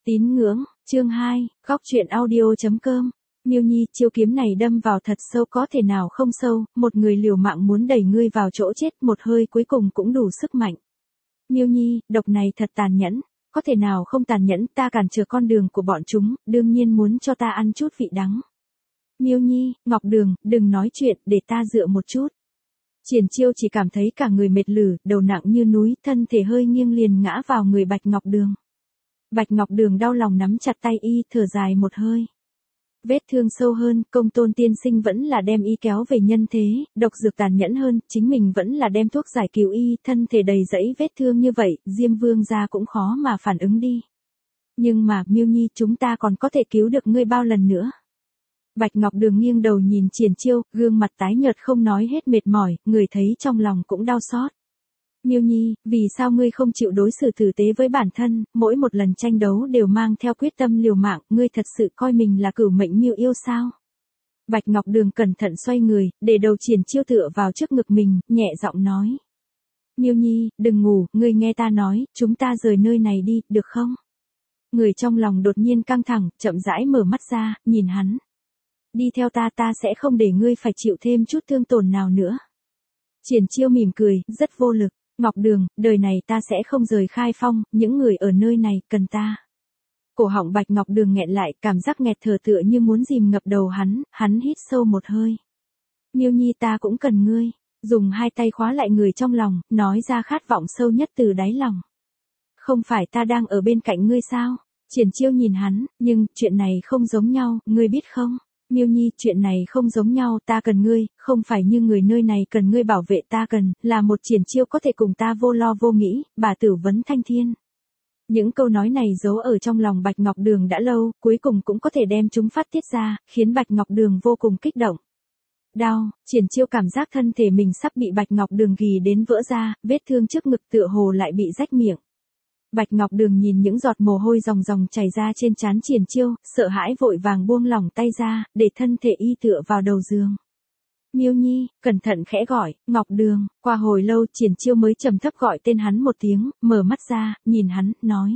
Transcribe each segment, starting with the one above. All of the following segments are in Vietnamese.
Tín ngưỡng, chương 2, góc truyện audio.com. Miêu Nhi, chiêu kiếm này đâm vào thật sâu có thể nào không sâu, một người liều mạng muốn đẩy ngươi vào chỗ chết, một hơi cuối cùng cũng đủ sức mạnh. Miêu Nhi, độc này thật tàn nhẫn, có thể nào không tàn nhẫn, ta cản trở con đường của bọn chúng, đương nhiên muốn cho ta ăn chút vị đắng. Miêu Nhi, Ngọc Đường, đừng nói chuyện, để ta dựa một chút. Triển Chiêu chỉ cảm thấy cả người mệt lử, đầu nặng như núi, thân thể hơi nghiêng liền ngã vào người Bạch Ngọc Đường. Bạch Ngọc Đường đau lòng nắm chặt tay y, thở dài một hơi. Vết thương sâu hơn, Công Tôn tiên sinh vẫn là đem y kéo về nhân thế, độc dược tàn nhẫn hơn, chính mình vẫn là đem thuốc giải cứu y, thân thể đầy rẫy vết thương như vậy, Diêm Vương gia cũng khó mà phản ứng đi. Nhưng mà, Miêu Nhi, chúng ta còn có thể cứu được ngươi bao lần nữa? Bạch Ngọc Đường nghiêng đầu nhìn Triển Chiêu, gương mặt tái nhợt không nói hết mệt mỏi, người thấy trong lòng cũng đau xót. Miêu Nhi, vì sao ngươi không chịu đối xử tử tế với bản thân, mỗi một lần tranh đấu đều mang theo quyết tâm liều mạng, ngươi thật sự coi mình là cửu mệnh miêu yêu sao? Bạch Ngọc Đường cẩn thận xoay người, để đầu Triển Chiêu tựa vào trước ngực mình, nhẹ giọng nói. Miêu Nhi, đừng ngủ, ngươi nghe ta nói, chúng ta rời nơi này đi, được không? Người trong lòng đột nhiên căng thẳng, chậm rãi mở mắt ra, nhìn hắn. Đi theo ta, ta sẽ không để ngươi phải chịu thêm chút thương tổn nào nữa. Triển Chiêu mỉm cười, rất vô lực. Ngọc Đường, đời này ta sẽ không rời Khai Phong, những người ở nơi này cần ta. Cổ họng Bạch Ngọc Đường nghẹn lại, cảm giác nghẹt thở tựa như muốn dìm ngập đầu hắn hít sâu một hơi. Miêu Nhi, ta cũng cần ngươi. Dùng hai tay khóa lại người trong lòng, nói ra khát vọng sâu nhất từ đáy lòng. Không phải ta đang ở bên cạnh ngươi sao? Triển Chiêu nhìn hắn, nhưng chuyện này không giống nhau, ngươi biết không? Miêu Nhi, chuyện này không giống nhau, ta cần ngươi, không phải như người nơi này cần ngươi bảo vệ, ta cần, là một Triển Chiêu có thể cùng ta vô lo vô nghĩ, bà tử vấn thanh thiên. Những câu nói này giấu ở trong lòng Bạch Ngọc Đường đã lâu, cuối cùng cũng có thể đem chúng phát tiết ra, khiến Bạch Ngọc Đường vô cùng kích động. Đau, Triển Chiêu cảm giác thân thể mình sắp bị Bạch Ngọc Đường ghì đến vỡ ra, vết thương trước ngực tựa hồ lại bị rách miệng. Bạch Ngọc Đường nhìn những giọt mồ hôi ròng ròng chảy ra trên trán Triển Chiêu, sợ hãi vội vàng buông lỏng tay ra, để thân thể y tựa vào đầu giường. Miêu Nhi, cẩn thận khẽ gọi, Ngọc Đường, qua hồi lâu Triển Chiêu mới trầm thấp gọi tên hắn một tiếng, mở mắt ra, nhìn hắn, nói.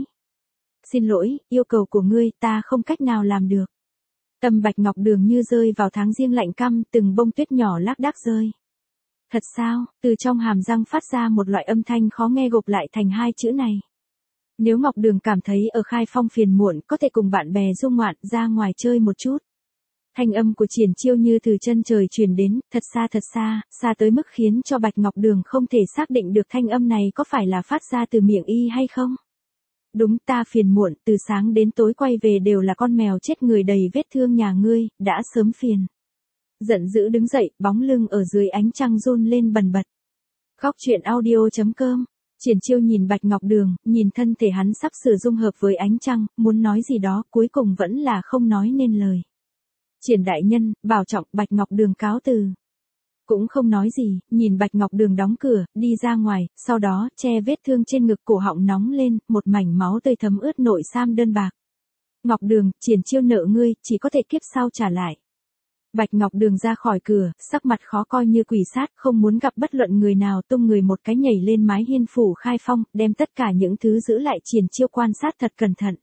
Xin lỗi, yêu cầu của ngươi, ta không cách nào làm được. Tâm Bạch Ngọc Đường như rơi vào tháng riêng lạnh căm, từng bông tuyết nhỏ lác đác rơi. Thật sao, từ trong hàm răng phát ra một loại âm thanh khó nghe gộp lại thành hai chữ này. Nếu Ngọc Đường cảm thấy ở Khai Phong phiền muộn, có thể cùng bạn bè du ngoạn, ra ngoài chơi một chút. Thanh âm của Triển Chiêu như từ chân trời truyền đến, thật xa, xa tới mức khiến cho Bạch Ngọc Đường không thể xác định được thanh âm này có phải là phát ra từ miệng y hay không. Đúng, ta phiền muộn, từ sáng đến tối quay về đều là con mèo chết người đầy vết thương nhà ngươi, đã sớm phiền. Giận dữ đứng dậy, bóng lưng ở dưới ánh trăng run lên bần bật. Góc truyện audio.com. Triển Chiêu nhìn Bạch Ngọc Đường, nhìn thân thể hắn sắp sửa dung hợp với ánh trăng, muốn nói gì đó, cuối cùng vẫn là không nói nên lời. Triển đại nhân, bảo trọng, Bạch Ngọc Đường cáo từ. Cũng không nói gì, nhìn Bạch Ngọc Đường đóng cửa, đi ra ngoài, sau đó, che vết thương trên ngực, cổ họng nóng lên, một mảnh máu tươi thấm ướt nội sam đơn bạc. Ngọc Đường, Triển Chiêu nợ ngươi, chỉ có thể kiếp sau trả lại. Bạch Ngọc Đường ra khỏi cửa, sắc mặt khó coi như quỷ sát, không muốn gặp bất luận người nào, tung người một cái nhảy lên mái hiên phủ Khai Phong, đem tất cả những thứ giữ lại Triển Chiêu quan sát thật cẩn thận.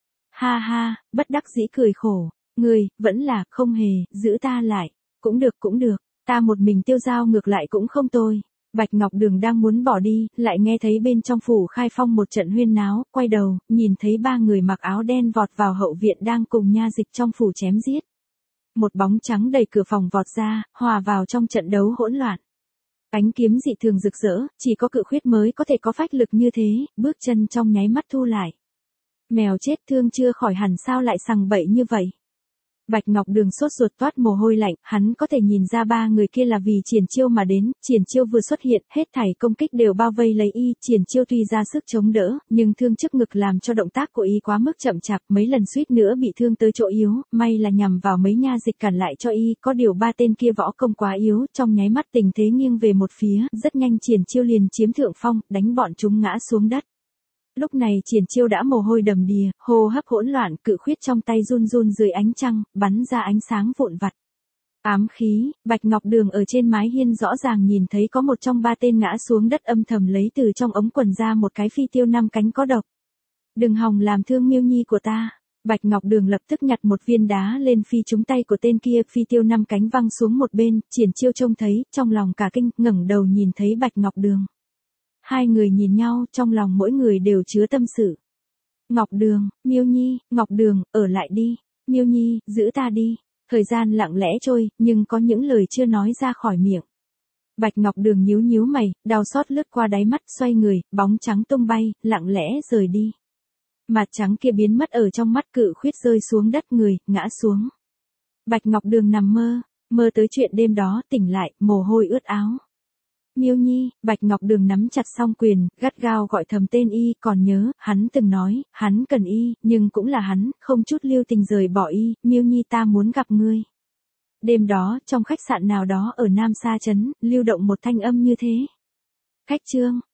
Ha ha, bất đắc dĩ cười khổ, ngươi, vẫn là, không hề, giữ ta lại, cũng được, ta một mình tiêu dao ngược lại cũng không tồi. Bạch Ngọc Đường đang muốn bỏ đi, lại nghe thấy bên trong phủ Khai Phong một trận huyên náo, quay đầu, nhìn thấy ba người mặc áo đen vọt vào hậu viện đang cùng nha dịch trong phủ chém giết. Một bóng trắng đẩy cửa phòng vọt ra, hòa vào trong trận đấu hỗn loạn. Ánh kiếm dị thường rực rỡ, chỉ có cự khuyết mới có thể có phách lực như thế, bước chân trong nháy mắt thu lại. Mèo chết thương chưa khỏi hẳn sao lại sằng bậy như vậy. Bạch Ngọc Đường sốt ruột toát mồ hôi lạnh, hắn có thể nhìn ra ba người kia là vì Triển Chiêu mà đến, Triển Chiêu vừa xuất hiện, hết thảy công kích đều bao vây lấy y, Triển Chiêu tuy ra sức chống đỡ, nhưng thương trước ngực làm cho động tác của y quá mức chậm chạp, mấy lần suýt nữa bị thương tới chỗ yếu, may là nhằm vào mấy nha dịch cản lại cho y, có điều ba tên kia võ công quá yếu, trong nháy mắt tình thế nghiêng về một phía, rất nhanh Triển Chiêu liền chiếm thượng phong, đánh bọn chúng ngã xuống đất. Lúc này Triển Chiêu đã mồ hôi đầm đìa, hô hấp hỗn loạn, cự khuyết trong tay run run dưới ánh trăng, bắn ra ánh sáng vụn vặt. Ám khí, Bạch Ngọc Đường ở trên mái hiên rõ ràng nhìn thấy có một trong ba tên ngã xuống đất âm thầm lấy từ trong ống quần ra một cái phi tiêu 5 cánh có độc. Đừng hòng làm thương Miêu Nhi của ta. Bạch Ngọc Đường lập tức nhặt một viên đá lên phi trúng tay của tên kia, phi tiêu 5 cánh văng xuống một bên, Triển Chiêu trông thấy, trong lòng cả kinh, ngẩng đầu nhìn thấy Bạch Ngọc Đường. Hai người nhìn nhau, trong lòng mỗi người đều chứa tâm sự. Ngọc Đường, Miêu Nhi, Ngọc Đường, ở lại đi. Miêu Nhi, giữ ta đi. Thời gian lặng lẽ trôi, nhưng có những lời chưa nói ra khỏi miệng. Bạch Ngọc Đường nhíu nhíu mày, đau xót lướt qua đáy mắt, xoay người, bóng trắng tung bay, lặng lẽ rời đi. Mặt trắng kia biến mất ở trong mắt Cự Khuyết, rơi xuống đất, người ngã xuống. Bạch Ngọc Đường nằm mơ tới chuyện đêm đó, tỉnh lại, mồ hôi ướt áo. Miêu Nhi, Bạch Ngọc Đường nắm chặt song quyền, gắt gao gọi thầm tên y, còn nhớ, hắn từng nói, hắn cần y, nhưng cũng là hắn, không chút lưu tình rời bỏ y, Miêu Nhi ta muốn gặp ngươi. Đêm đó, trong khách sạn nào đó ở Nam Sa Trấn, lưu động một thanh âm như thế. Khách trương,